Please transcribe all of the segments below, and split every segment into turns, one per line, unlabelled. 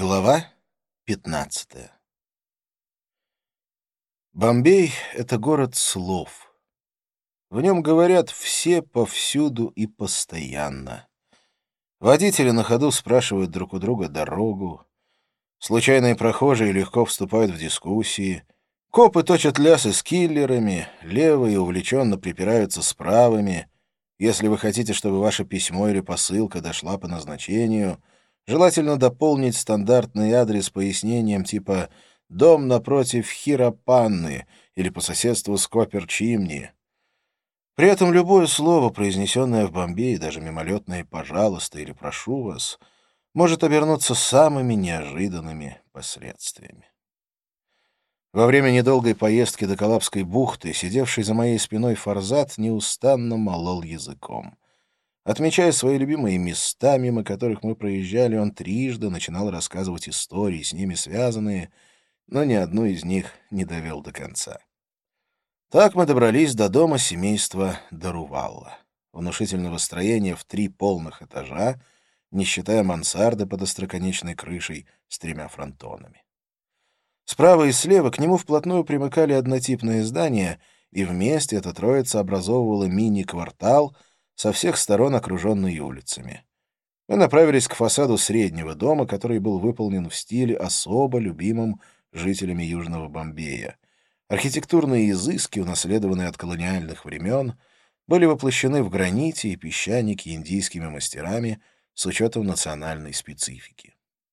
Глава 15. Бомбей — это город слов. В нем говорят все, повсюду и постоянно. Водители на ходу спрашивают друг у друга дорогу. Случайные прохожие легко вступают в дискуссии. Копы точат лясы с киллерами, левые увлеченно припираются с правыми. Если вы хотите, чтобы ваше письмо или посылка дошла по назначению, желательно дополнить стандартный адрес пояснением типа «Дом напротив Хирапанны» или по соседству с Копер-Чимни. При этом любое слово, произнесенное в Бомбее, даже мимолетное «пожалуйста» или «прошу вас», может обернуться самыми неожиданными последствиями. Во время недолгой поездки до Колабской бухты сидевший за моей спиной Фарзат неустанно молол языком. Отмечая свои любимые места, мимо которых мы проезжали, он трижды начинал рассказывать истории, с ними связанные, но ни одну из них не довел до конца. Так мы добрались до дома семейства Дарувалла. Внушительного строения в 3 полных этажа, не считая мансарды под остроконечной крышей с 3 фронтонами. Справа и слева к нему вплотную примыкали однотипные здания, и вместе эта троица образовывала мини-квартал, со всех сторон окруженный улицами. Мы направились к фасаду среднего дома, который был выполнен в стиле, особо любимым жителями Южного Бомбея. Архитектурные изыски, унаследованные от колониальных времен, были воплощены в граните и песчанике индийскими мастерами с учетом национальной специфики.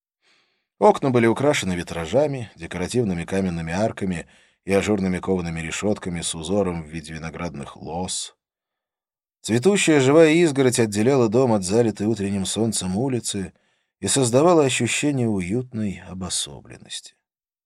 Окна были украшены витражами, декоративными каменными арками и ажурными коваными решетками с узором в виде виноградных лоз. Цветущая живая изгородь отделяла дом от залитой утренним солнцем улицы и создавала ощущение уютной обособленности.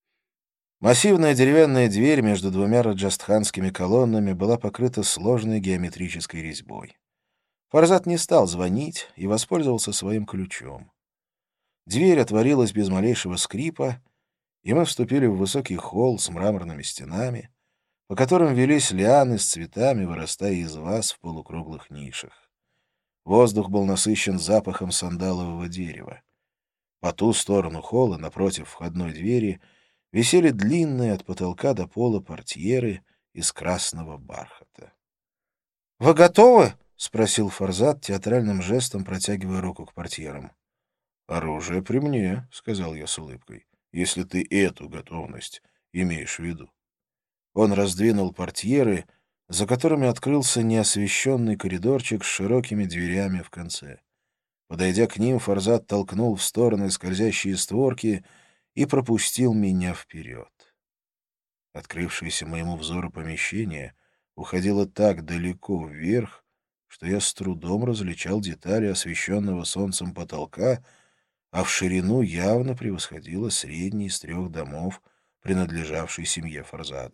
Массивная деревянная дверь между 2 раджастханскими колоннами была покрыта сложной геометрической резьбой. Фарзат не стал звонить и воспользовался своим ключом. Дверь отворилась без малейшего скрипа, и мы вступили в высокий холл с мраморными стенами, по которым велись лианы с цветами, вырастая из ваз в полукруглых нишах. Воздух был насыщен запахом сандалового дерева. По ту сторону холла, напротив входной двери, висели длинные от потолка до пола портьеры из красного бархата. — Вы готовы? — спросил Фарзат, театральным жестом протягивая руку к портьерам. «Оружие при мне», — сказал я с улыбкой, — «если ты эту готовность имеешь в виду». Он раздвинул портьеры, за которыми открылся неосвещенный коридорчик с широкими дверями в конце. Подойдя к ним, Фарзат толкнул в стороны скользящие створки и пропустил меня вперед. Открывшееся моему взору помещение уходило так далеко вверх, что я с трудом различал детали освещенного солнцем потолка, а в ширину явно превосходило средний из 3 домов, принадлежавший семье Фарзада.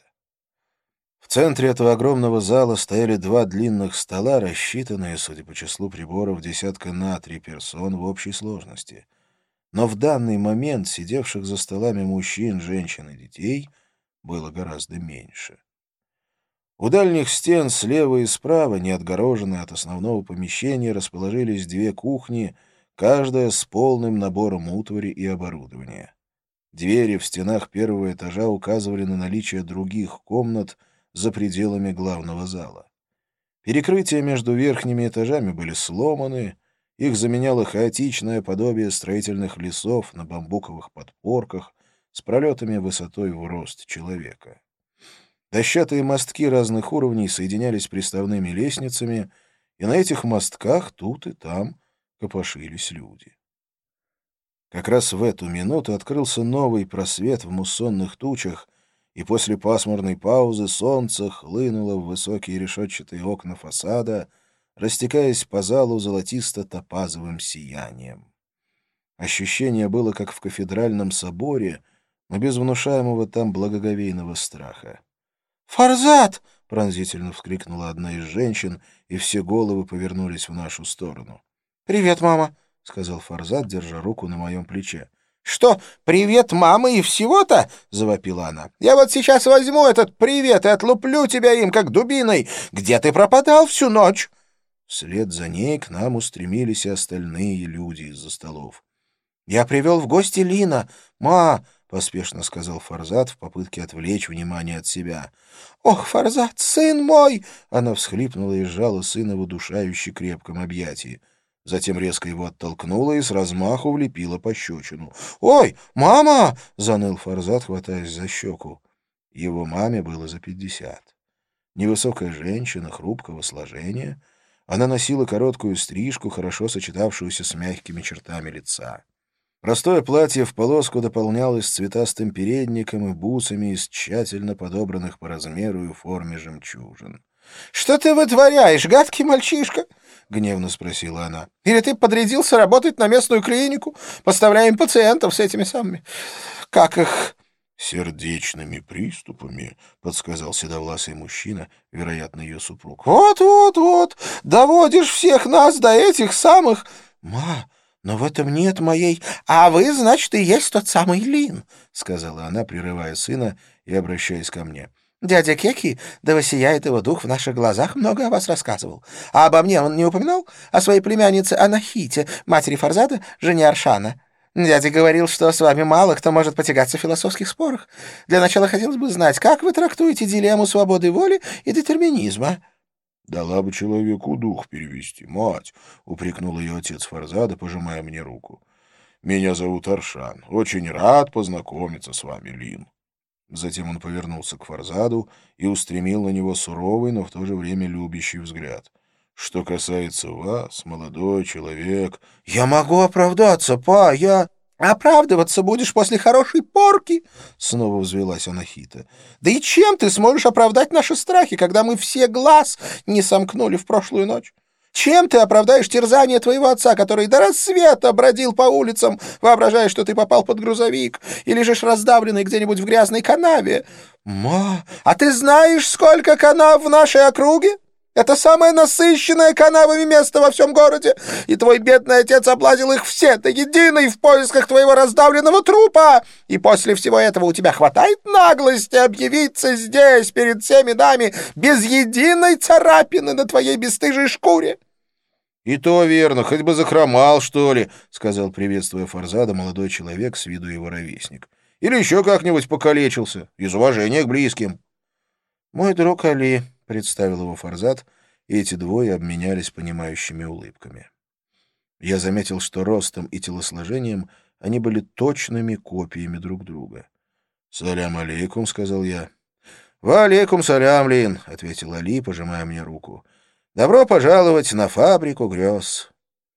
В центре этого огромного зала стояли 2 длинных стола, рассчитанные, судя по числу приборов, десятка на 3 персон в общей сложности. Но в данный момент сидевших за столами мужчин, женщин и детей было гораздо меньше. У дальних стен слева и справа, не отгороженные от основного помещения, расположились 2 кухни, каждая с полным набором утвари и оборудования. Двери в стенах 1-го этажа указывали на наличие других комнат за пределами главного зала. Перекрытия между верхними этажами были сломаны, их заменяло хаотичное подобие строительных лесов на бамбуковых подпорках с пролетами высотой в рост человека. Дощатые мостки разных уровней соединялись приставными лестницами, и на этих мостках тут и там копошились люди. Как раз в эту минуту открылся новый просвет в муссонных тучах, и после пасмурной паузы солнце хлынуло в высокие решетчатые окна фасада, растекаясь по залу золотисто-топазовым сиянием. Ощущение было, как в кафедральном соборе, но без внушаемого там благоговейного страха. «Фарзат!» — пронзительно вскрикнула одна из женщин, и все головы повернулись в нашу сторону. «Привет, мама!» — сказал Фарзат, держа руку на моем плече. «Что, привет, мама, и всего-то?» — завопила она. «Я вот сейчас возьму этот привет и отлуплю тебя им, как дубиной. Где ты пропадал всю ночь?» Вслед за ней к нам устремились и остальные люди из-за столов. «Я привел в гости Лина. Ма!» — поспешно сказал Фарзат в попытке отвлечь внимание от себя. «Ох, Фарзат, сын мой!» — она всхлипнула и сжала сына в удушающе крепком объятии. Затем резко его оттолкнула и с размаху влепила пощечину. «Ой, мама!» — заныл Фарзат, хватаясь за щеку. Его маме было за 50. Невысокая женщина, хрупкого сложения. Она носила короткую стрижку, хорошо сочетавшуюся с мягкими чертами лица. Простое платье в полоску дополнялось цветастым передником и бусами из тщательно подобранных по размеру и форме жемчужин. «Что ты вытворяешь, гадкий мальчишка?» — гневно спросила она. «Или ты подрядился работать на местную клинику? Поставляем пациентов с этими самыми... Как их...» «Сердечными приступами», — подсказал седовласый мужчина, вероятно, ее супруг. «Вот, доводишь всех нас до этих самых...» «Ма, но в этом нет моей...» «А вы, значит, и есть тот самый Лин», — сказала она, прерывая сына и обращаясь ко мне. «Дядя Кеки, да воссияет его дух, в наших глазах много о вас рассказывал. А обо мне он не упоминал? О своей племяннице Анахите, матери Фарзада, жене Аршана?» Дядя говорил, что с вами мало кто может потягаться в философских спорах. Для начала хотелось бы знать, как вы трактуете дилемму свободы воли и детерминизма?» «Дала бы человеку дух перевести, мать», — упрекнул ее отец Фарзада, пожимая мне руку. «Меня зовут Аршан. Очень рад познакомиться с вами, Лин». Затем он повернулся к Фарзаду и устремил на него суровый, но в то же время любящий взгляд. «Что касается вас, молодой человек...» «Я могу оправдаться, па, я...» «Оправдываться будешь после хорошей порки?» — снова взвелась Анахита. «Да и чем ты сможешь оправдать наши страхи, когда мы все глаз не сомкнули в прошлую ночь? Чем ты оправдаешь терзание твоего отца, который до рассвета бродил по улицам, воображая, что ты попал под грузовик и лежишь раздавленный где-нибудь в грязной канаве? Ма, а ты знаешь, сколько канав в нашей округе? Это самое насыщенное канавами место во всем городе, и твой бедный отец облазил их все до единой в поисках твоего раздавленного трупа. И после всего этого у тебя хватает наглости объявиться здесь перед всеми нами без единой царапины на твоей бесстыжей шкуре?» «И то верно, хоть бы захромал, что ли», — сказал, приветствуя Фарзада, молодой человек, с виду его ровесник. «Или еще как-нибудь покалечился, из уважения к близким». «Мой друг Али», — представил его Фарзад, и эти двое обменялись понимающими улыбками. Я заметил, что ростом и телосложением они были точными копиями друг друга. «Салям алейкум», — сказал я. «Ва алейкум салям, Лин», — ответил Али, пожимая мне руку. «Добро пожаловать на фабрику грез».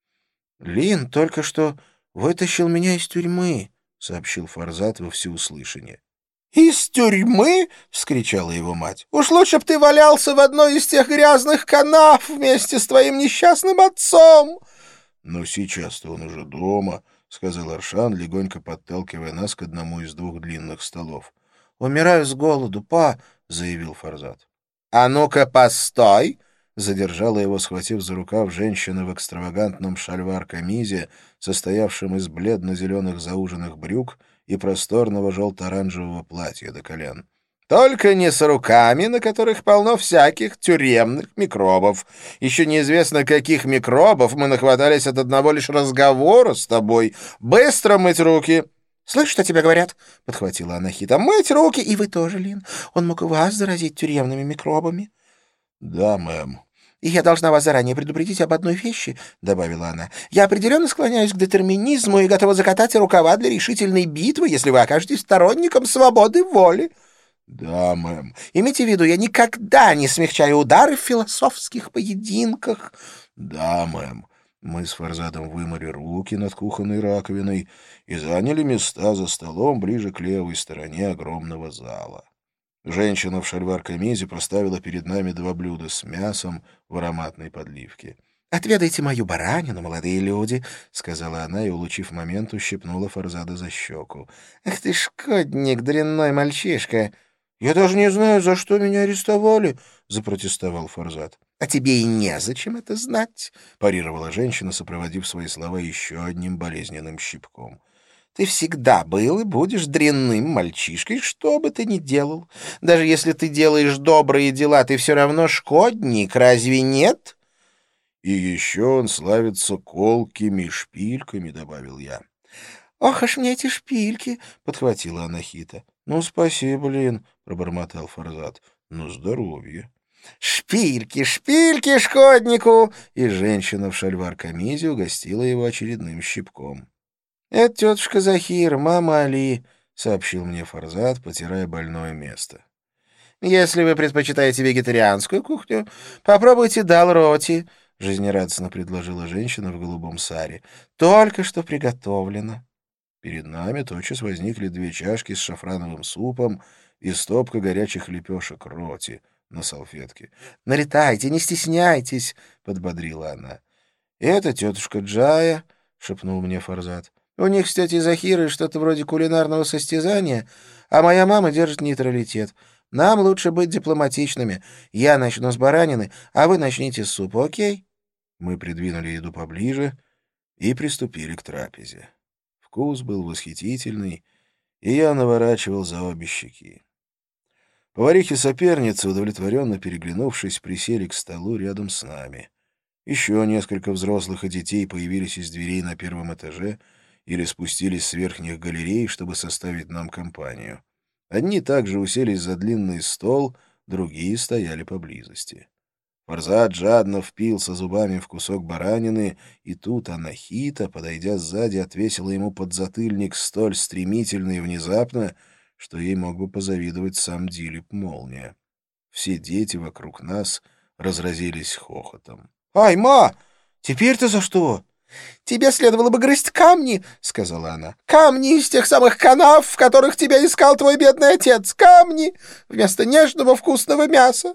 «Лин только что вытащил меня из тюрьмы», — сообщил Фарзад во всеуслышание. «Из тюрьмы?» — вскричала его мать. «Уж лучше б ты валялся в одной из тех грязных канав вместе с твоим несчастным отцом!» «Но сейчас-то он уже дома», — сказал Аршан, легонько подталкивая нас к одному из двух длинных столов. «Умираю с голоду, па», — заявил Фарзад. «А ну-ка, постой!» — задержала его, схватив за рукав, женщина в экстравагантном шальвар-камизе, состоявшем из бледно-зеленых зауженных брюк и просторного желто-оранжевого платья до колен. «Только не с руками, на которых полно всяких тюремных микробов. Еще неизвестно, каких микробов мы нахватались от одного лишь разговора с тобой. Быстро мыть руки!» «Слышь, что тебе говорят?» — подхватила Анахита. «Мыть руки! И вы тоже, Лин. Он мог и вас заразить тюремными микробами». «Да, мэм». «И я должна вас заранее предупредить об одной вещи», — добавила она. «Я определенно склоняюсь к детерминизму и готова закатать рукава для решительной битвы, если вы окажетесь сторонником свободы воли». «Да, мэм». «Имейте в виду, я никогда не смягчаю удары в философских поединках». «Да, мэм». Мы с Фарзадом вымыли руки над кухонной раковиной и заняли места за столом ближе к левой стороне огромного зала. Женщина в шальвар-камизе поставила перед нами 2 блюда с мясом в ароматной подливке. «Отведайте мою баранину, молодые люди», — сказала она и, улучив момент, ущипнула Фарзада за щеку. «Ах ты шкодник, дрянной мальчишка!» «Я даже не знаю, за что меня арестовали», — запротестовал Фарзад. «А тебе и незачем это знать», — парировала женщина, сопроводив свои слова еще одним болезненным щипком. «Ты всегда был и будешь дрянным мальчишкой, что бы ты ни делал. Даже если ты делаешь добрые дела, ты все равно шкодник, разве нет?» «И еще он славится колкими шпильками», — добавил я. «Ох уж мне эти шпильки!» — подхватила Анахита. «Ну, спасибо, Лин», — пробормотал Фарзат. «На здоровье». «Шпильки, шпильки шкоднику!» И женщина в шальвар-камизе угостила его очередным щипком. «Это тетушка Захир, мама Али», — сообщил мне Фарзат, потирая больное место. «Если вы предпочитаете вегетарианскую кухню, попробуйте дал-роти», — жизнерадостно предложила женщина в голубом саре. «Только что приготовлено». Перед нами тотчас возникли 2 чашки с шафрановым супом и стопка горячих лепешек роти на салфетке. «Налетайте, не стесняйтесь», — подбодрила она. «Это тетушка Джая», — шепнул мне Фарзат. «У них с тетей Захирой что-то вроде кулинарного состязания, а моя мама держит нейтралитет. Нам лучше быть дипломатичными. Я начну с баранины, а вы начните с супа, окей?» Мы придвинули еду поближе и приступили к трапезе. Вкус был восхитительный, и я наворачивал за обе щеки. Поварихи-соперницы, удовлетворенно переглянувшись, присели к столу рядом с нами. Еще несколько взрослых и детей появились из дверей на первом этаже или спустились с верхних галерей, чтобы составить нам компанию. Одни также уселись за длинный стол, другие стояли поблизости. Фарзат жадно впился зубами в кусок баранины, и тут Анахита, подойдя сзади, отвесила ему подзатыльник столь стремительно и внезапно, что ей мог бы позавидовать сам Дилип Молния. Все дети вокруг нас разразились хохотом. «Ай, ма! Теперь-то за что?» «Тебе следовало бы грызть камни», — сказала она. «Камни из тех самых канав, в которых тебя искал твой бедный отец. Камни! Вместо нежного вкусного мяса».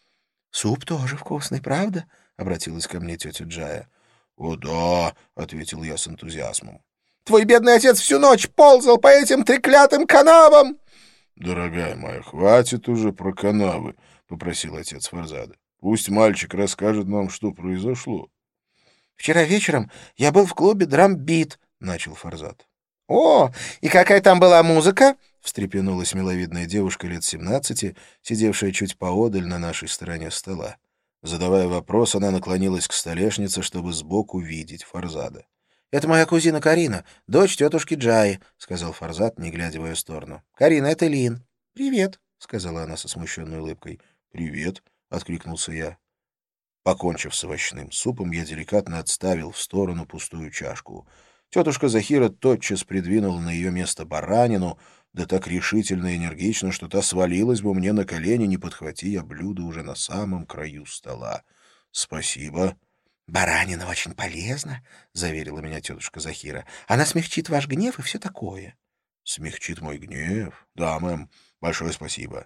«Суп тоже вкусный, правда?» — обратилась ко мне тетя Джая. «О, да», — ответил я с энтузиазмом. «Твой бедный отец всю ночь ползал по этим треклятым канавам!» «Дорогая моя, хватит уже про канавы», — попросил отец Фарзада. «Пусть мальчик расскажет нам, что произошло». «Вчера вечером я был в клубе «Драмбит», — начал Фарзат. «О, и какая там была музыка?» — встрепенулась миловидная девушка лет 17, сидевшая чуть поодаль на нашей стороне стола. Задавая вопрос, она наклонилась к столешнице, чтобы сбоку видеть Фарзада. «Это моя кузина Карина, дочь тетушки Джаи», — сказал Фарзат, не глядя в ее сторону. «Карина, это Лин». «Привет», — сказала она со смущенной улыбкой. «Привет», — откликнулся я. Покончив с овощным супом, я деликатно отставил в сторону пустую чашку. Тетушка Захира тотчас придвинула на ее место баранину, да так решительно и энергично, что та свалилась бы мне на колени, не подхвати я блюдо уже на самом краю стола. «Спасибо». «Баранина очень полезна», — заверила меня тетушка Захира. «Она смягчит ваш гнев и все такое». «Смягчит мой гнев? Да, мэм. Большое спасибо».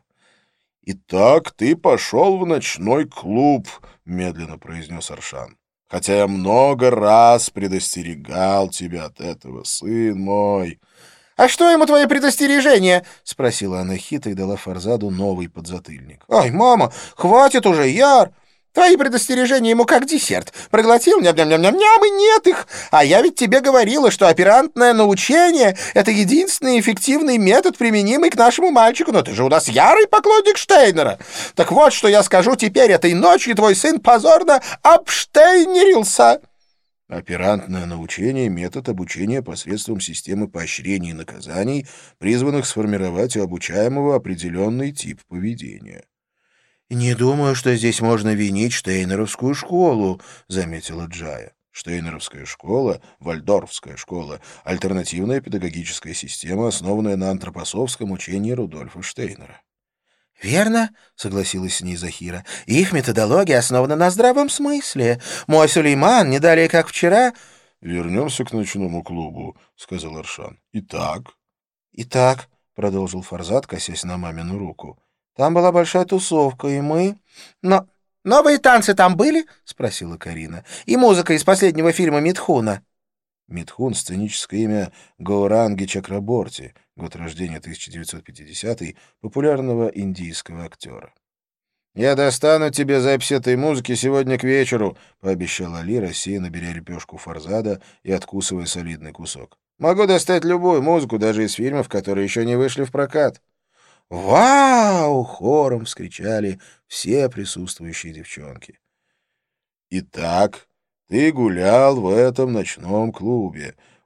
«Итак, ты пошел в ночной клуб», — медленно произнес Аршан. «Хотя я много раз предостерегал тебя от этого, сын мой». «А что ему твои предостережения?» — спросила Анахита и дала Фарзаду новый подзатыльник. «Ай, мама, хватит уже, Яр! Твои предостережения ему как десерт. Проглотил, ням-ням-ням-ням, и нет их. А я ведь тебе говорила, что оперантное научение — это единственный эффективный метод, применимый к нашему мальчику. Но ты же у нас ярый поклонник Штейнера. Так вот, что я скажу теперь. Этой ночью твой сын позорно обштейнерился». Оперантное научение — метод обучения посредством системы поощрений и наказаний, призванных сформировать у обучаемого определенный тип поведения. «Не думаю, что здесь можно винить Штейнеровскую школу», — заметила Джая. Штейнеровская школа, Вальдорфская школа — альтернативная педагогическая система, основанная на антропософском учении Рудольфа Штейнера. «Верно», — согласилась с ней Захира. «Их методология основана на здравом смысле. Мой Сулейман, не далее как вчера...» «Вернемся к ночному клубу», — сказал Аршан. «Итак?» «Итак», — продолжил Фарзат, косясь на мамину руку. «Там была большая тусовка, и мы...» «Но новые танцы там были?» — спросила Карина. «И музыка из последнего фильма Митхуна». Митхун — сценическое имя Гауранги Чакраборти, год рождения 1950-й, популярного индийского актера. «Я достану тебе запись этой музыки сегодня к вечеру», — пообещал Али, рассеянно беря лепешку Фарзада и откусывая солидный кусок. «Могу достать любую музыку, даже из фильмов, которые еще не вышли в прокат». «Вау!» — хором вскричали все присутствующие девчонки. «Итак, ты гулял в этом ночном клубе.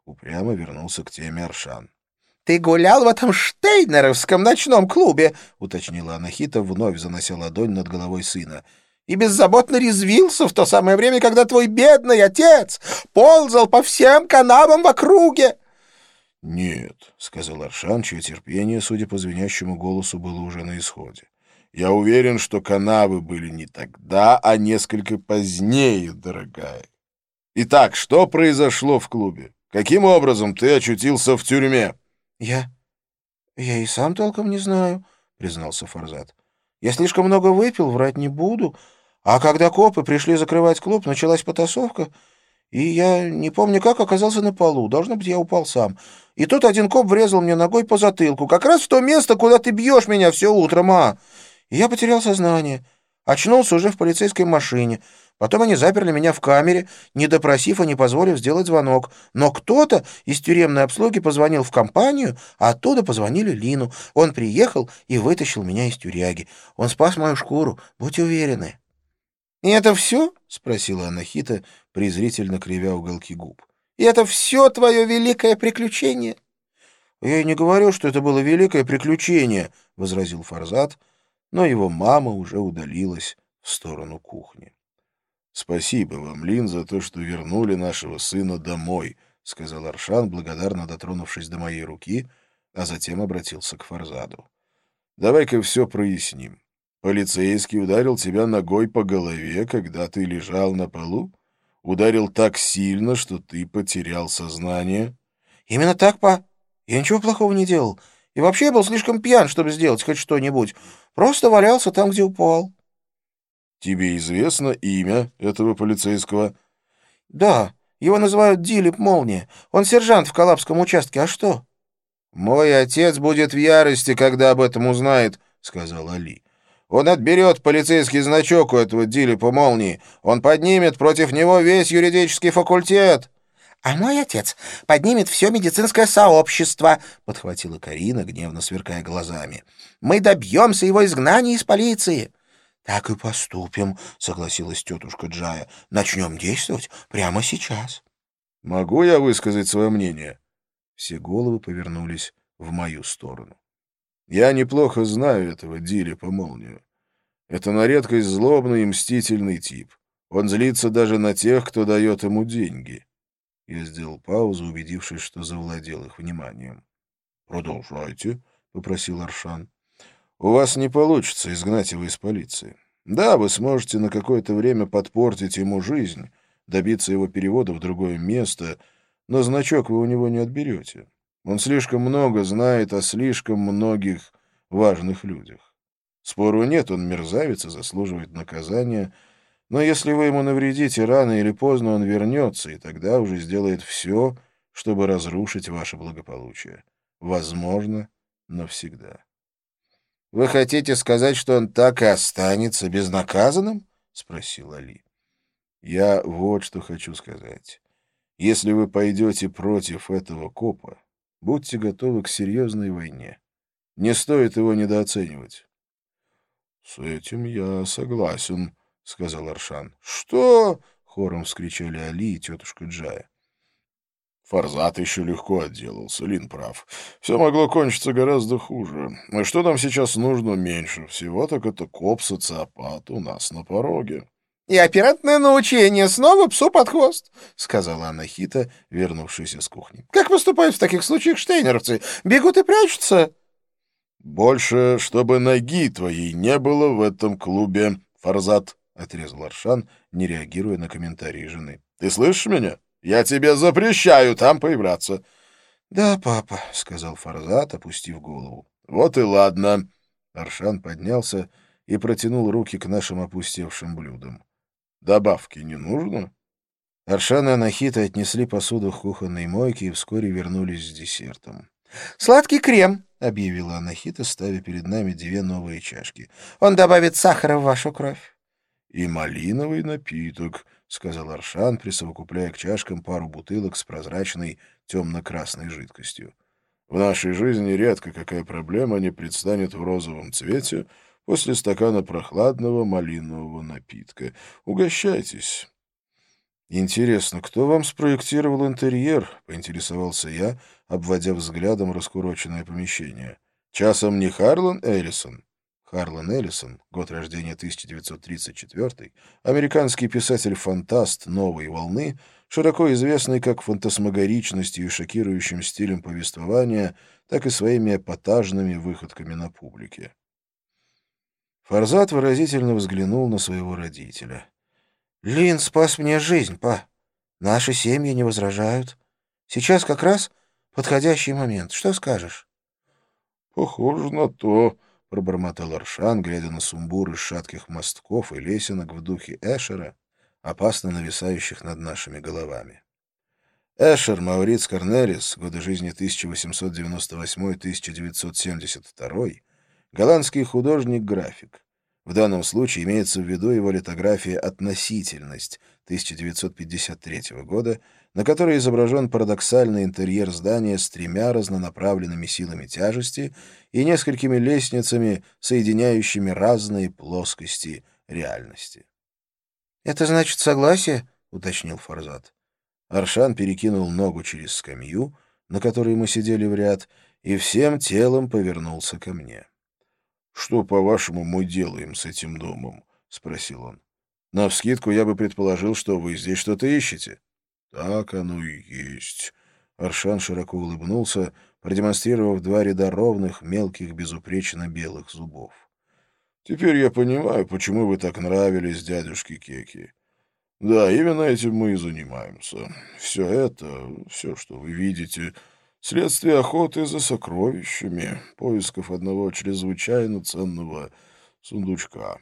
упрямо вернулся к теме Аршан.
«Ты гулял в этом штейнеровском ночном клубе», — уточнила Анахита, вновь занося ладонь над головой сына. «И беззаботно резвился в то самое время, когда твой бедный отец ползал по всем канавам в округе».
«Нет», — сказал Аршан, чье терпение, судя по звенящему голосу, было уже на исходе. «Я уверен, что канавы были не тогда, а несколько позднее, дорогая. Итак, что произошло в клубе? Каким образом ты очутился в тюрьме?»
«Я и сам толком не знаю», — признался Фарзат. «Я слишком много выпил, врать не буду. А когда копы пришли закрывать клуб, началась потасовка, и я не помню, как оказался на полу. Должно быть, я упал сам. И тут один коп врезал мне ногой по затылку, как раз в то место, куда ты бьешь меня все утро, ма. И я потерял сознание. Очнулся уже в полицейской машине. Потом они заперли меня в камере, не допросив и не позволив сделать звонок. Но кто-то из тюремной обслуги позвонил в компанию, а оттуда позвонили Лину. Он приехал и вытащил меня из тюряги. Он спас мою шкуру, будьте уверены». «И это все?» — спросила Анахита, презрительно кривя уголки губ. «И это все твое великое приключение?» «Я и не говорю, что это было великое приключение», — возразил Фарзат, но его мама уже удалилась в сторону кухни.
«Спасибо вам, Лин, за то, что вернули нашего сына домой», — сказал Аршан, благодарно дотронувшись до моей руки, а затем обратился к Фарзаду. «Давай-ка все проясним. Полицейский ударил тебя ногой по голове, когда ты лежал на полу? Ударил так сильно, что ты потерял сознание?»
«Именно так, па. Я ничего плохого не делал. И вообще я был слишком пьян, чтобы сделать хоть что-нибудь. Просто валялся там, где упал».
«Тебе известно имя этого полицейского?»
«Да, его называют Дилип Молния. Он сержант в Калабском участке. А что?»
«Мой отец будет в ярости, когда об этом узнает», — сказал Али. «Он отберет полицейский значок у этого Дилипа Молнии. Он поднимет против него весь юридический факультет».
«А мой отец поднимет все медицинское сообщество», — подхватила Карина, гневно сверкая глазами. «Мы добьемся его изгнания из полиции». «Так и поступим», — согласилась тетушка Джая. «Начнем действовать прямо сейчас».
«Могу я высказать свое мнение?» Все головы повернулись в мою сторону. «Я неплохо знаю этого Дилипа Молнию. Это на редкость злобный и мстительный тип. Он злится даже на тех, кто дает ему деньги». Я сделал паузу, убедившись, что завладел их вниманием. «Продолжайте», — попросил Аршан. «У вас не получится изгнать его из полиции. Да, вы сможете на какое-то время подпортить ему жизнь, добиться его перевода в другое место, но значок вы у него не отберете. Он слишком много знает о слишком многих важных людях. Спору нет, он мерзавец и заслуживает наказания, но если вы ему навредите, рано или поздно он вернется, и тогда уже сделает все, чтобы разрушить ваше благополучие. Возможно, навсегда».
«Вы хотите сказать, что он так и останется безнаказанным?» — спросил Али.
«Я вот что хочу сказать. Если вы пойдете против этого копа, будьте готовы к серьезной войне. Не стоит его недооценивать». «С этим я согласен», — сказал Аршан. «Что?» — хором вскричали Али и тетушка Джая. «Фарзат еще легко отделался, Лин прав. Все могло кончиться гораздо хуже. И что нам сейчас нужно меньше всего, так это коп-социопат у нас на пороге».
«И оперативное научение снова псу под хвост», — сказала Анахита, вернувшись из кухни. «Как поступают в таких случаях штейнеровцы? Бегут и прячутся?»
«Больше, чтобы ноги твоей не было в этом клубе, Фарзат», — отрезал Аршан, не реагируя на комментарии жены. «Ты слышишь меня? Я тебе запрещаю там появляться».
«Да, папа», — сказал Фарзат, опустив голову.
«Вот и ладно». Аршан поднялся и протянул руки к нашим опустевшим блюдам. «Добавки не нужно?»
Аршан и Анахита отнесли посуду к кухонной мойке и вскоре вернулись с десертом. «Сладкий крем», — объявила Анахита, ставя перед нами две новые чашки. «Он добавит сахара в вашу кровь».
«И малиновый напиток», — сказал Аршан, присовокупляя к чашкам пару бутылок с прозрачной темно-красной жидкостью. «В нашей жизни редко какая проблема не предстанет в розовом цвете после стакана прохладного малинового напитка. Угощайтесь». «Интересно, кто вам спроектировал интерьер?» — поинтересовался я, обводя взглядом раскуроченное помещение. «Часом не Харлан Эллисон?» Харлан Эллисон, год рождения 1934, американский писатель-фантаст новой волны, широко известный как фантасмагоричностью и шокирующим стилем повествования, так и своими эпатажными выходками на публике. Фарзат выразительно взглянул на своего родителя.
Лин спас мне жизнь, па. Наши семьи не возражают. Сейчас как раз подходящий момент. Что скажешь?
«Похоже на то», — пробормотал Аршан, глядя на сумбур из шатких мостков и лесенок в духе Эшера, опасно нависающих над нашими головами. Эшер Мауриц Корнелис, годы жизни 1898-1972, голландский художник-график. В данном случае имеется в виду его литография «Относительность» 1953 года, на которой изображен парадоксальный интерьер здания с тремя разнонаправленными силами тяжести и несколькими лестницами, соединяющими разные плоскости реальности.
«Это значит согласие?» — уточнил
Фарзат. Аршан перекинул ногу через скамью, на которой мы сидели в ряд, и всем телом повернулся ко мне. «Что, по-вашему, мы делаем с этим домом?» — спросил он. «Навскидку я бы предположил, что вы здесь что-то ищете». «Так оно и есть». Аршан широко улыбнулся, продемонстрировав два ряда ровных, мелких, безупречно белых зубов. «Теперь я понимаю, почему вы так нравились дядюшке Кеки. Да, именно этим мы и занимаемся. Все, что вы видите, следствие охоты за сокровищами, поисков одного чрезвычайно ценного сундучка.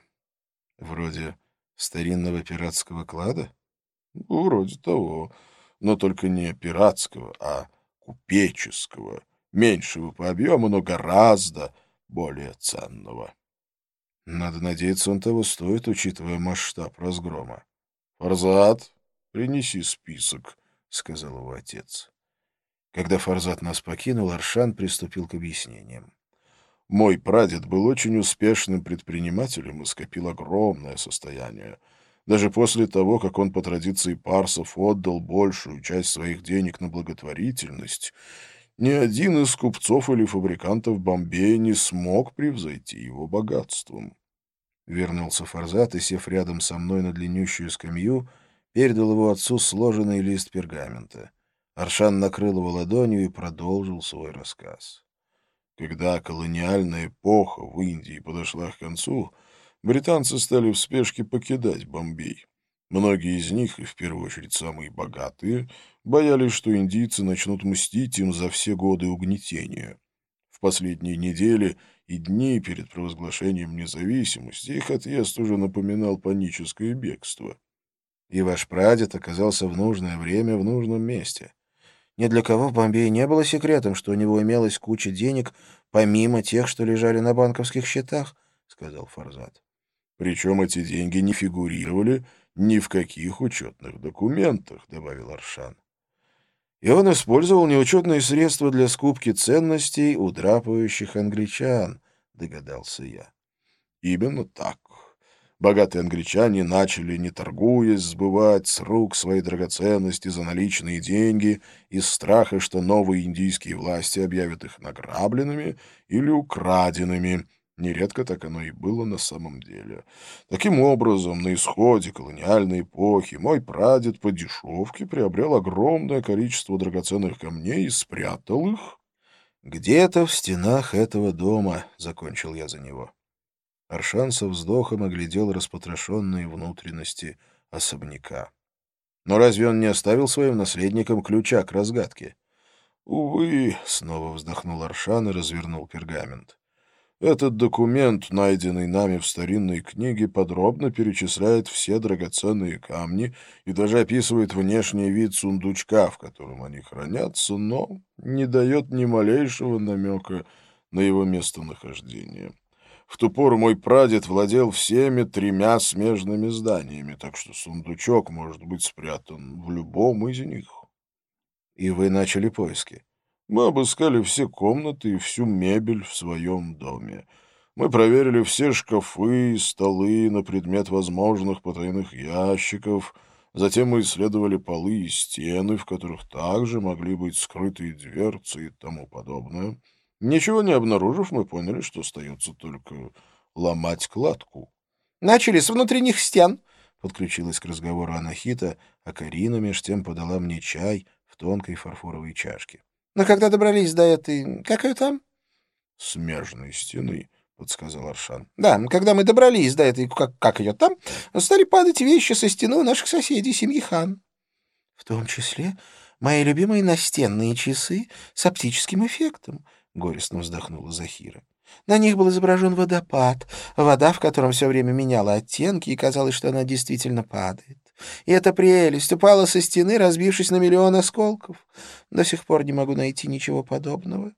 Вроде старинного пиратского клада? Вроде того, но только не пиратского, а купеческого, меньшего по объему, но гораздо более ценного. Надо надеяться, он того стоит, учитывая масштаб разгрома. «Фарзат, принеси список», — сказал его отец. Когда Фарзат нас покинул, Аршан приступил к объяснениям. «Мой прадед был очень успешным предпринимателем и скопил огромное состояние. Даже после того, как он по традиции парсов отдал большую часть своих денег на благотворительность, ни один из купцов или фабрикантов Бомбея не смог превзойти его богатством». Вернулся Фарзат и, сев рядом со мной на длиннющую скамью, передал его отцу сложенный лист пергамента. Аршан накрыл его ладонью и продолжил свой рассказ. Когда колониальная эпоха в Индии подошла к концу, британцы стали в спешке покидать Бомбей. Многие из них, и в первую очередь самые богатые, боялись, что индийцы начнут мстить им за все годы угнетения. В последние недели и дни перед провозглашением независимости их отъезд уже напоминал паническое бегство. И ваш прадед оказался в нужное время в нужном месте.
Ни для кого в Бомбее не было секретом, что у него имелась куча денег, помимо тех, что лежали на банковских счетах, — сказал Фарзат.
Причем эти деньги не фигурировали ни в каких учетных документах, — добавил Аршан. И он использовал неучетные средства для скупки ценностей у драпающих англичан, — догадался я. Именно так. Богатые англичане начали, не торгуясь, сбывать с рук свои драгоценности за наличные деньги из страха, что новые индийские власти объявят их награбленными или украденными. Нередко так оно и было на самом деле. Таким образом, на исходе колониальной эпохи мой прадед по дешевке приобрел огромное количество драгоценных камней и спрятал их где-то в стенах этого дома, — закончил я за него. Аршан со вздохом оглядел распотрошенные внутренности особняка. Но разве он не оставил своим наследникам ключа к разгадке? «Увы», — снова вздохнул Аршан и развернул пергамент. «Этот документ, найденный нами в старинной книге, подробно перечисляет все драгоценные камни и даже описывает внешний вид сундучка, в котором они хранятся, но не дает ни малейшего намека на его местонахождение». В ту пору мой прадед владел всеми тремя смежными зданиями, так что сундучок может быть спрятан в любом из них. И вы начали поиски. Мы обыскали все комнаты и всю мебель в своем доме. Мы проверили все шкафы и столы на предмет возможных потайных ящиков, Затем мы исследовали полы и стены, в которых также могли быть скрытые дверцы и тому подобное. Ничего не обнаружив, мы поняли, что остается только ломать кладку.
Начали с внутренних стен,
— подключилась к разговору Анахита, а Карина меж тем подала мне чай в тонкой фарфоровой чашке.
— но когда добрались до этой... как ее там?
— Смежной стены, — подсказал Аршан.
— Да, когда мы добрались до этой... как ее там, стали падать вещи со стены у наших соседей, семьи Хан. — В том числе мои любимые настенные часы с оптическим эффектом, — горестно вздохнула Захира. На них был изображен водопад, вода, в котором все время меняла оттенки, и казалось, что она действительно падает. И эта прелесть упала со стены, разбившись на миллион осколков. До сих пор не могу найти ничего подобного.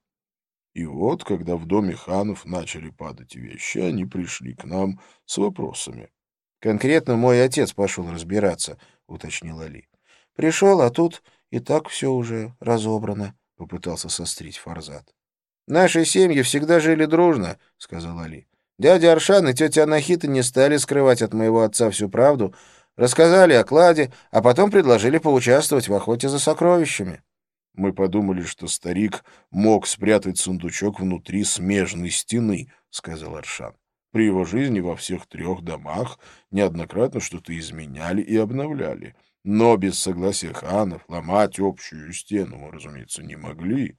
И вот, когда в доме Ханов начали падать вещи, они пришли к нам с вопросами.
— Конкретно мой отец пошел разбираться, — уточнил Али. — Пришел, а тут и так все уже разобрано, — попытался сострить Фарзат. — Наши семьи всегда жили дружно, — сказал Али. Дядя Аршан и тетя Анахита не стали скрывать от моего отца всю правду, рассказали о кладе, а потом предложили поучаствовать в охоте за сокровищами.
Мы подумали, что старик мог спрятать сундучок внутри смежной стены, — сказал Аршан. При его жизни во всех 3 домах неоднократно что-то изменяли и обновляли. Но без согласия ханов ломать общую стену мы, разумеется, не могли.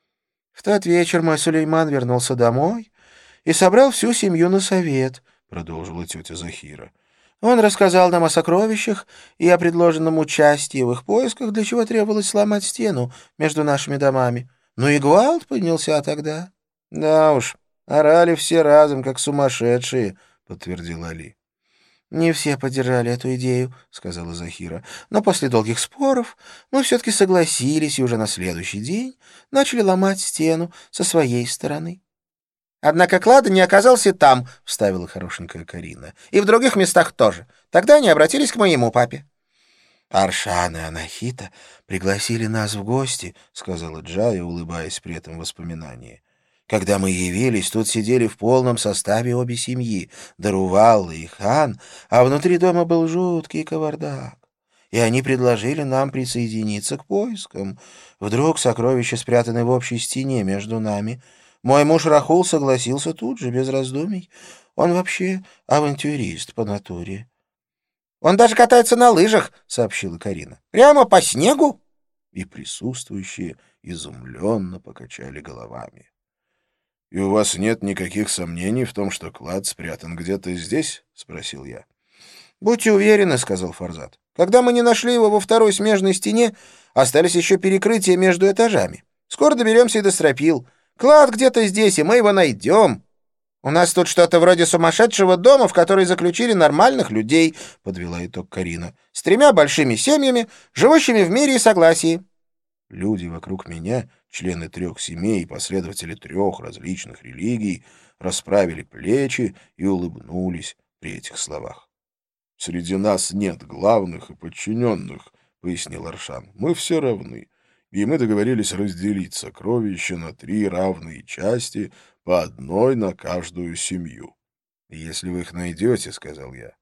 В тот вечер мой Сулейман вернулся домой и собрал всю семью на совет, — продолжила тетя Захира. Он рассказал нам о сокровищах и о предложенном участии в их поисках, для чего требовалось сломать стену между нашими домами. Ну и гвалт поднялся тогда. — Да уж, орали все разом, как сумасшедшие, — подтвердил Али. — Не все поддержали эту идею, — сказала Захира. Но после долгих споров мы все-таки согласились и уже на следующий день начали ломать стену со своей стороны. «Однако клад не оказался там», — вставила хорошенькая Карина. «И в других местах тоже. Тогда они обратились к моему папе». «Аршан и Анахита пригласили нас в гости», — сказала Джая, улыбаясь при этом воспоминании. «Когда мы явились, тут сидели в полном составе обе семьи — Дарувалла и Хан, а внутри дома был жуткий кавардак. И они предложили нам присоединиться к поискам. Вдруг сокровища спрятаны в общей стене между нами». Мой муж Рахул согласился тут же, без раздумий. Он вообще авантюрист по натуре. — Он даже катается на лыжах, — сообщила Карина. — Прямо по снегу?
И присутствующие изумленно покачали головами. — И у вас нет никаких сомнений в том, что клад спрятан где-то здесь? — спросил я.
— Будьте уверены, — сказал Фарзат. — Когда мы не нашли его во второй смежной стене, остались еще перекрытия между этажами. Скоро доберемся и до стропил. Клад где-то здесь, и мы его найдем. У нас тут что-то вроде сумасшедшего дома, в который заключили нормальных людей, — подвела итог Карина, — с 3 большими семьями, живущими в мире и согласии.
Люди вокруг меня, члены 3 семей и последователи 3 различных религий, расправили плечи и улыбнулись при этих словах. «Среди нас нет главных и подчиненных», — пояснил Аршан. «Мы все равны. И мы договорились разделить сокровища на 3 равные части, по одной на каждую семью. «Если вы их найдете, — сказал я».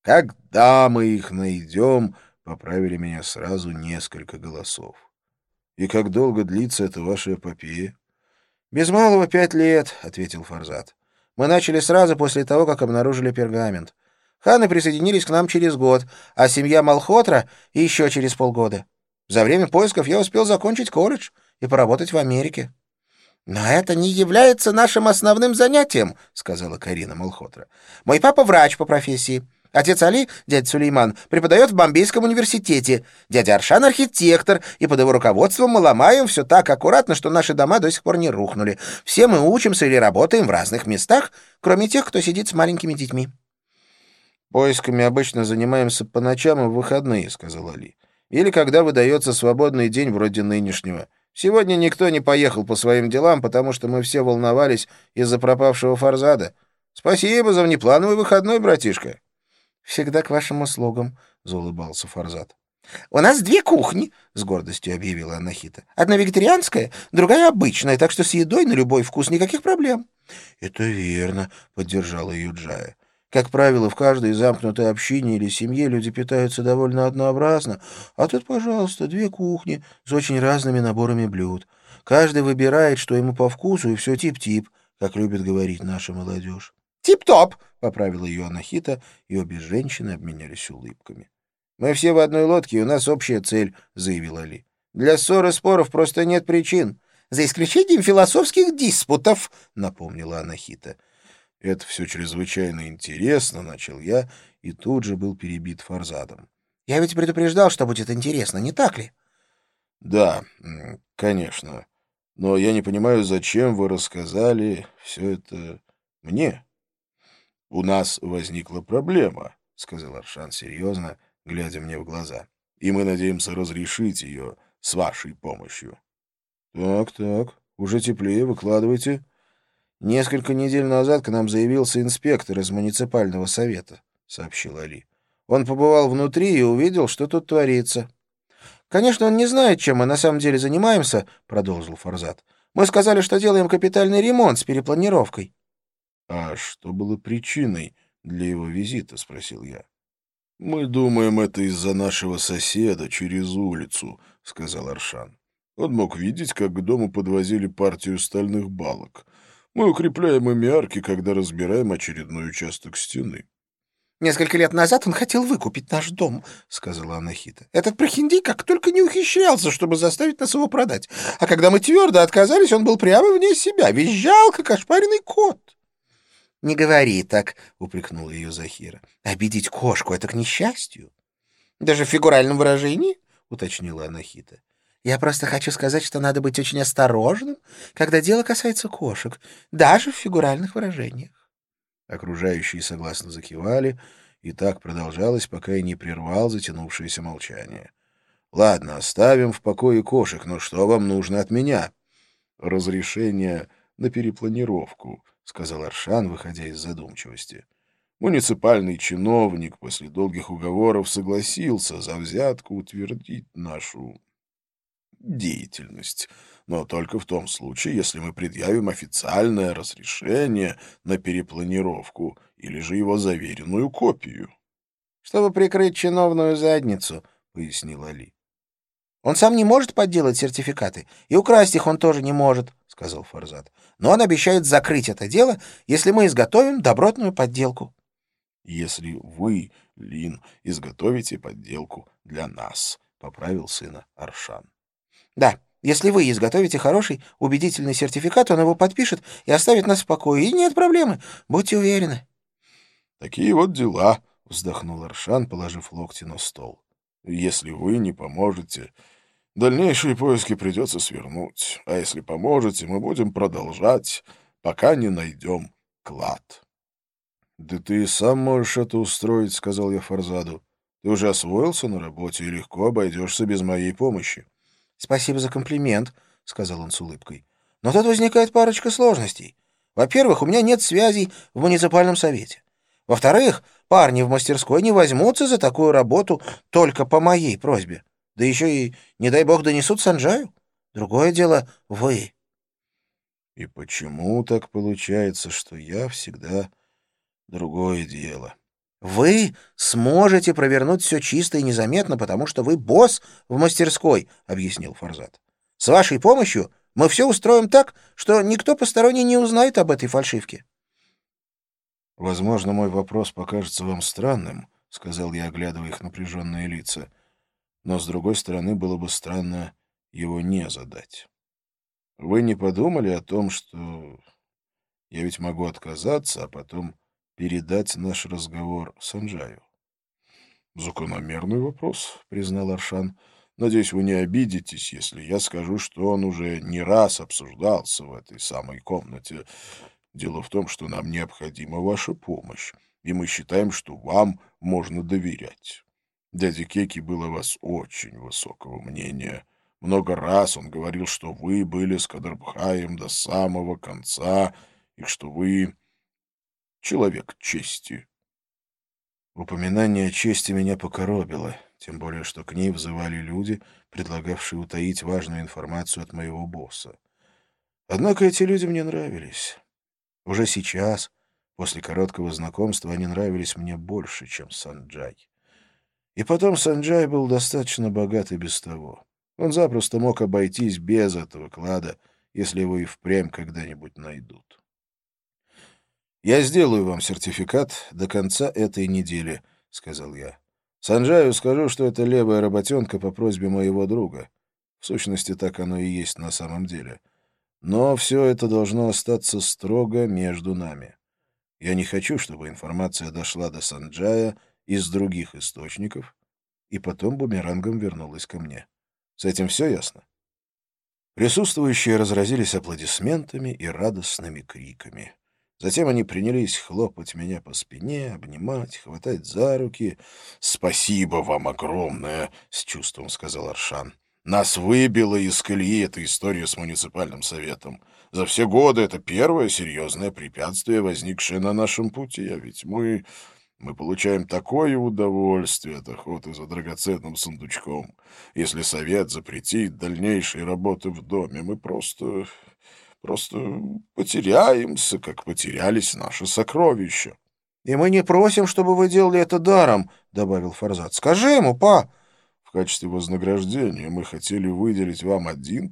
«Когда мы их найдем?» — поправили меня сразу несколько голосов. «И как долго длится эта ваша эпопея?»
«Без малого 5 лет», — ответил Фарзат. «Мы начали сразу после того, как обнаружили пергамент. Ханы присоединились к нам через год, а семья Малхотра — еще через полгода. За время поисков я успел закончить колледж и поработать в Америке». «Но это не является нашим основным занятием», — сказала Карина Малхотра. «Мой папа врач по профессии. Отец Али, дядя Сулейман, преподает в Бомбейском университете. Дядя Аршан — архитектор, и под его руководством мы ломаем все так аккуратно, что наши дома до сих пор не рухнули. Все мы учимся или работаем в разных местах, кроме тех, кто сидит с маленькими детьми».
«Поисками обычно занимаемся по ночам и в выходные», — сказал Али. «Или когда выдается свободный день вроде нынешнего. Сегодня никто не поехал по своим делам, потому что мы все волновались из-за пропавшего Фарзада. Спасибо за внеплановый выходной, братишка».
«Всегда к вашим услугам», — заулыбался Фарзат. «У нас 2 кухни», — с гордостью объявила Анахита. «Одна вегетарианская, другая обычная, так что с едой на любой вкус никаких проблем». «Это верно», — поддержала ее Джая. Как правило, в каждой замкнутой общине или семье люди питаются довольно однообразно, а тут, пожалуйста, 2 кухни с очень разными наборами блюд. Каждый выбирает, что ему по вкусу, и все тип-тип, как любит говорить наша молодежь.
«Тип-топ!»
— поправила ее Анахита, и обе женщины обменялись улыбками. «Мы все в одной лодке, и у нас общая цель», — заявил Али. «Для ссор и споров просто нет причин».
«За исключением философских диспутов», — напомнила Анахита.
«Это все чрезвычайно интересно», — начал я, и тут же был перебит Фарзадом.
«Я ведь предупреждал, что будет интересно, не так ли?»
«Да, конечно. Но я не понимаю, зачем вы рассказали все это мне?» «У нас возникла проблема», — сказал Аршан серьезно, глядя мне в глаза. «И мы надеемся разрешить ее с вашей помощью». «Так, уже теплее, выкладывайте». «Несколько недель назад к нам заявился инспектор из муниципального совета», — сообщил Али. «Он побывал внутри и увидел, что тут творится». «Конечно, он не знает, чем мы на самом деле занимаемся», — продолжил Фарзад. «Мы сказали, что делаем капитальный ремонт с перепланировкой».
«А что было причиной для его визита?» — спросил я. «Мы думаем, это из-за нашего соседа через улицу», — сказал Аршан. «Он мог видеть, как к дому подвозили партию стальных балок. Мы укрепляем ими арки, когда разбираем очередной участок стены».
«Несколько лет назад он хотел выкупить наш дом», — сказала Анахита. «Этот прохиндей как только не ухищрялся, чтобы заставить нас его продать. А когда мы твердо отказались, он был прямо вне себя, визжал, как ошпаренный кот». «Не говори так», — упрекнула ее Захира. «Обидеть кошку — это к несчастью». «Даже в фигуральном выражении?» — уточнила Анахита. «Я просто хочу сказать, что надо быть очень осторожным, когда дело касается кошек, даже в фигуральных выражениях». Окружающие согласно закивали, и так продолжалось, пока я не прервал затянувшееся молчание. «Ладно, оставим в покое кошек, но что вам нужно от меня?»
«Разрешение на перепланировку», — сказал Аршан, выходя из задумчивости. «Муниципальный чиновник после долгих уговоров согласился за взятку утвердить нашу деятельность, но только в том случае, если мы предъявим официальное разрешение на перепланировку или же его заверенную копию».
«Чтобы прикрыть чиновную задницу», — пояснил Али. «Он сам не может подделать сертификаты, и украсть их он тоже не может», — сказал Фарзад. «Но он обещает закрыть это дело, если мы изготовим добротную подделку».
«Если вы, Лин, изготовите подделку для нас», — поправил сына Аршан.
«Да, если вы изготовите хороший, убедительный сертификат, он его подпишет и оставит нас в покое, и нет проблемы, будьте уверены».
«Такие вот дела», — вздохнул Аршан, положив локти на стол. «Если вы не поможете, дальнейшие поиски придется свернуть, а если поможете, мы будем продолжать, пока не найдем клад». «Да ты сам можешь это устроить», — сказал я Фарзаду. «Ты уже освоился на работе и легко обойдешься без моей помощи».
«Спасибо за комплимент», — сказал он с улыбкой. «Но тут возникает парочка сложностей. Во-первых, у меня нет связей в муниципальном совете. Во-вторых, парни в мастерской не возьмутся за такую работу только по моей просьбе. Да еще и, не дай бог, донесут Санджаю. Другое дело — вы».
«И почему так получается, что я всегда другое дело?»
«Вы сможете провернуть все чисто и незаметно, потому что вы босс в мастерской», — объяснил Фарзад. «С вашей помощью мы все устроим так, что никто посторонний не узнает об этой фальшивке».
«Возможно, мой вопрос покажется вам странным», — сказал я, оглядывая их напряженные лица. «Но, с другой стороны, было бы странно его не задать. Вы не подумали о том, что я ведь могу отказаться, а потом передать наш разговор Санджаю?» «Закономерный вопрос», — признал Аршан. «Надеюсь, вы не обидитесь, если я скажу, что он уже не раз обсуждался в этой самой комнате. Дело в том, что нам необходима ваша помощь, и мы считаем, что вам можно доверять. Дядя Кеки был о вас очень высокого мнения. Много раз он говорил, что вы были с Кадрбхаем до самого конца, и что вы человек чести».
Упоминание о чести меня покоробило, тем более что к ней взывали люди, предлагавшие утаить важную информацию от моего босса. Однако эти люди мне нравились. Уже сейчас,
После короткого знакомства они нравились мне больше, чем Санджай. И потом Санджай был достаточно богат и без того. Он запросто мог обойтись без этого клада, если его и впрямь когда-нибудь найдут. «Я сделаю вам сертификат до конца этой недели», — сказал я. «Санджаю скажу, что это левая работенка по просьбе моего друга. В сущности, так оно и есть на самом деле. Но все это должно остаться строго между нами. Я не хочу, чтобы информация дошла до Санджая из других источников и потом бумерангом вернулась ко мне. С этим все ясно?» Присутствующие разразились аплодисментами и радостными криками. Затем они принялись хлопать меня по спине, обнимать, хватать за руки. «Спасибо вам огромное!» — с чувством сказал Аршан. «Нас выбила из колеи эта история с муниципальным советом. За все годы это первое серьезное препятствие, возникшее на нашем пути. А ведь мы получаем такое удовольствие от охоты за драгоценным сундучком. Если совет запретит дальнейшие работы в доме, мы просто потеряемся, как потерялись наши сокровища».
«И мы не просим, чтобы вы делали это даром», — добавил Фарзат. «Скажи ему, па».
«В качестве вознаграждения мы хотели выделить вам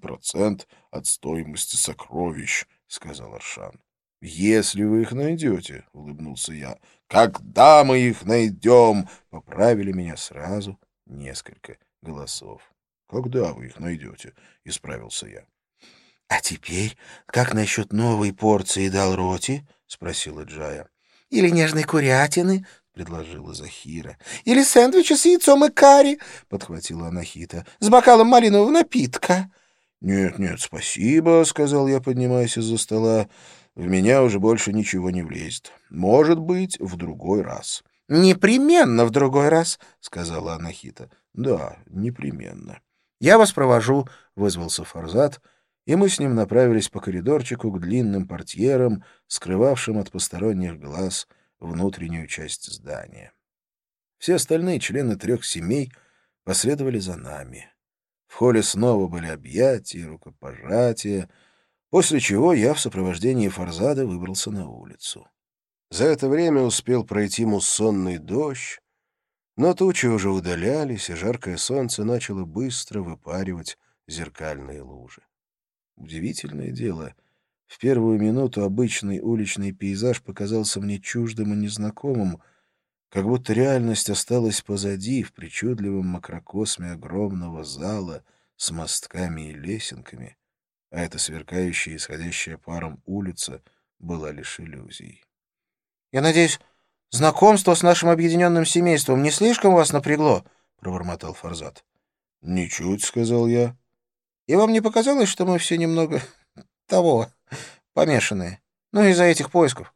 1% от стоимости сокровищ», — сказал Аршан. «Если вы их найдете», — улыбнулся я. «Когда мы их найдем?» — поправили меня сразу несколько голосов. «Когда вы их найдете?» — исправился я.
«А теперь как насчет новой порции далроти?» — спросила Джая. «Или нежной курятины?» — предложила Захира. «Или сэндвича с яйцом и карри?» — подхватила Анахита. «С бокалом малинового напитка».
«Нет, нет, спасибо», — сказал я, поднимаясь из-за стола. «В меня уже больше ничего не влезет. Может быть, в другой раз».
«Непременно в другой раз», — сказала Анахита.
«Да, непременно».
«Я вас провожу», — вызвался Фарзат, и мы с ним направились по коридорчику к длинным портьерам, скрывавшим от посторонних глаз внутреннюю часть здания. Все остальные члены 3 семей последовали за нами. В холле снова были объятия и рукопожатия, после чего я в сопровождении Фарзада выбрался на улицу. За это время успел пройти муссонный дождь, но тучи уже удалялись, и жаркое солнце начало быстро выпаривать зеркальные лужи. Удивительное дело, в первую минуту обычный уличный пейзаж показался мне чуждым и незнакомым, как будто реальность осталась позади в причудливом макрокосме огромного зала с мостками и лесенками, а эта сверкающая, исходящая паром улица была лишь иллюзией. «Я надеюсь, знакомство с нашим объединенным семейством не слишком вас напрягло?» — пробормотал Фарзат.
«Ничуть», — сказал я.
«И вам не показалось, что мы все немного того, помешанные? Ну, из-за этих поисков?»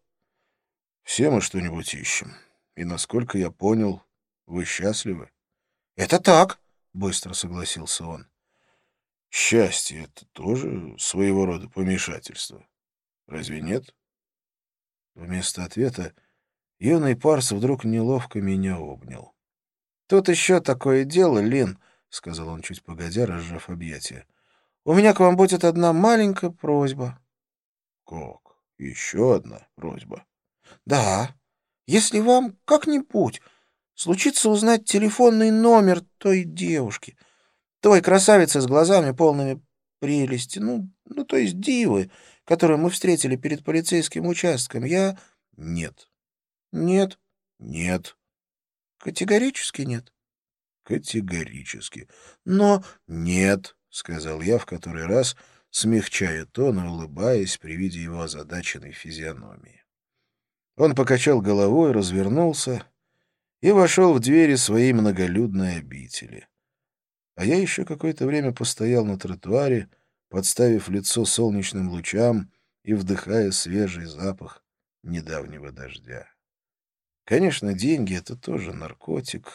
«Все мы что-нибудь ищем. И, насколько я понял, вы счастливы?»
«Это так», — быстро согласился он.
«Счастье — это тоже своего рода помешательство. Разве нет?»
Вместо ответа юный Парс вдруг неловко меня обнял. «Тут еще такое дело, Лин», — сказал он чуть погодя, разжав объятия. «У меня к вам будет одна маленькая просьба».
«Как? Еще одна просьба?»
«Да. Если вам как-нибудь случится узнать телефонный номер той девушки, той красавицы с глазами полными прелести, ну, то есть дивы, которую мы встретили перед полицейским участком, я...»
«Нет».
«Нет».
«Нет».
«Категорически нет».
«Категорически».
«Но...»
«Нет», — сказал я в который раз, смягчая тон и улыбаясь при виде его озадаченной физиономии. Он покачал головой, развернулся и вошел в двери своей многолюдной обители. А я еще какое-то время постоял на тротуаре, подставив лицо солнечным лучам и вдыхая свежий запах недавнего дождя. Конечно, деньги — это тоже наркотик,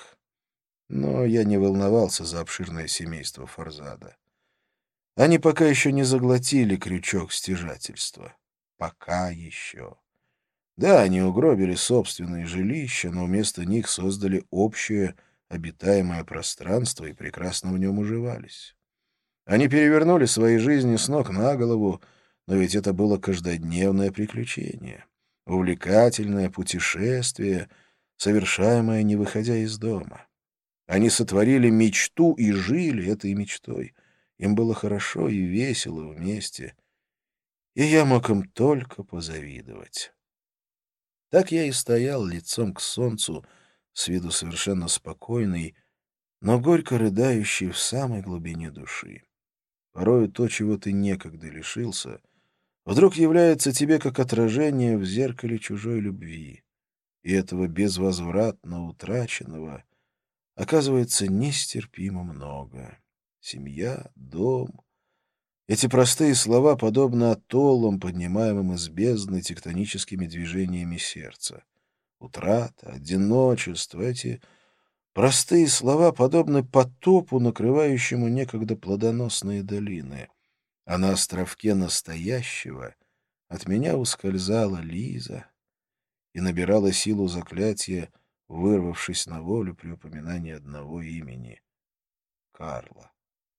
но я не волновался за обширное семейство Фарзада. Они пока еще не заглотили крючок стяжательства. Пока еще. Да, они угробили собственные жилища, но вместо них создали общее обитаемое пространство и прекрасно в нем уживались. Они перевернули свои жизни с ног на голову, но ведь это было каждодневное приключение. увлекательное путешествие, совершаемое, не выходя из дома. Они сотворили мечту и жили этой мечтой. Им было хорошо и весело вместе, и я мог им только позавидовать. Так я и стоял лицом к солнцу, с виду совершенно спокойный, но горько рыдающий в самой глубине души. Порою то, чего ты некогда лишился, вдруг является тебе как отражение в зеркале чужой любви, и этого безвозвратно утраченного оказывается нестерпимо много. Семья, дом. Эти простые слова подобны атоллам, поднимаемым из бездны тектоническими движениями сердца. Утрата, одиночество — эти простые слова подобны потопу, накрывающему некогда плодоносные долины. А на островке настоящего от меня ускользала Лиза и набирала силу заклятия, вырвавшись на волю при упоминании одного имени — Карла.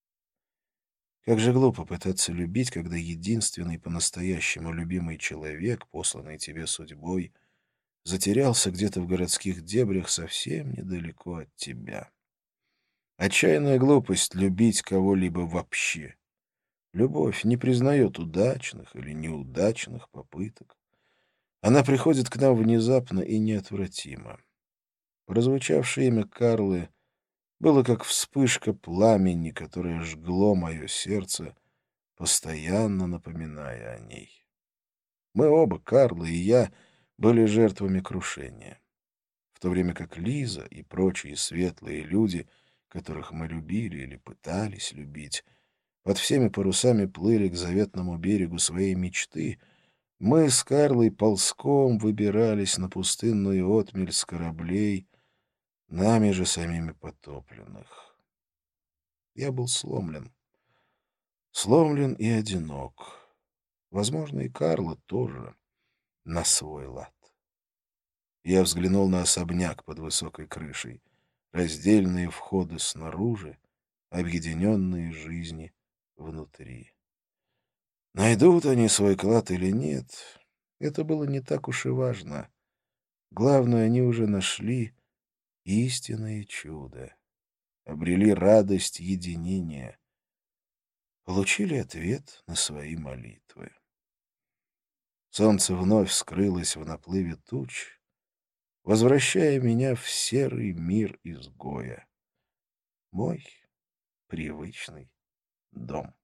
Как же глупо пытаться любить, когда единственный по-настоящему любимый человек, посланный тебе судьбой, затерялся где-то в городских дебрях совсем недалеко от тебя. Отчаянная глупость любить кого-либо вообще. Любовь не признает удачных или неудачных попыток. Она приходит к нам внезапно и неотвратимо. Прозвучавшее имя Карлы было как вспышка пламени, которое жгло мое сердце, постоянно напоминая о ней. Мы оба, Карла и я, были жертвами крушения, в то время как Лиза и прочие светлые люди, которых мы любили или пытались любить, под всеми парусами плыли к заветному берегу своей мечты. Мы с Карлой ползком выбирались на пустынную отмель с кораблей, нами же самими потопленных. Я был сломлен. Сломлен и одинок. Возможно, и Карла тоже на свой лад. Я взглянул на особняк под высокой крышей. Раздельные входы снаружи, объединенные жизни внутри. Найдут они свой клад или нет, это было не так уж и важно. Главное, они уже нашли истинное чудо, обрели радость единения, получили ответ на свои молитвы. Солнце вновь скрылось в наплыве туч, возвращая меня в серый мир изгоя. Мой привычный дом.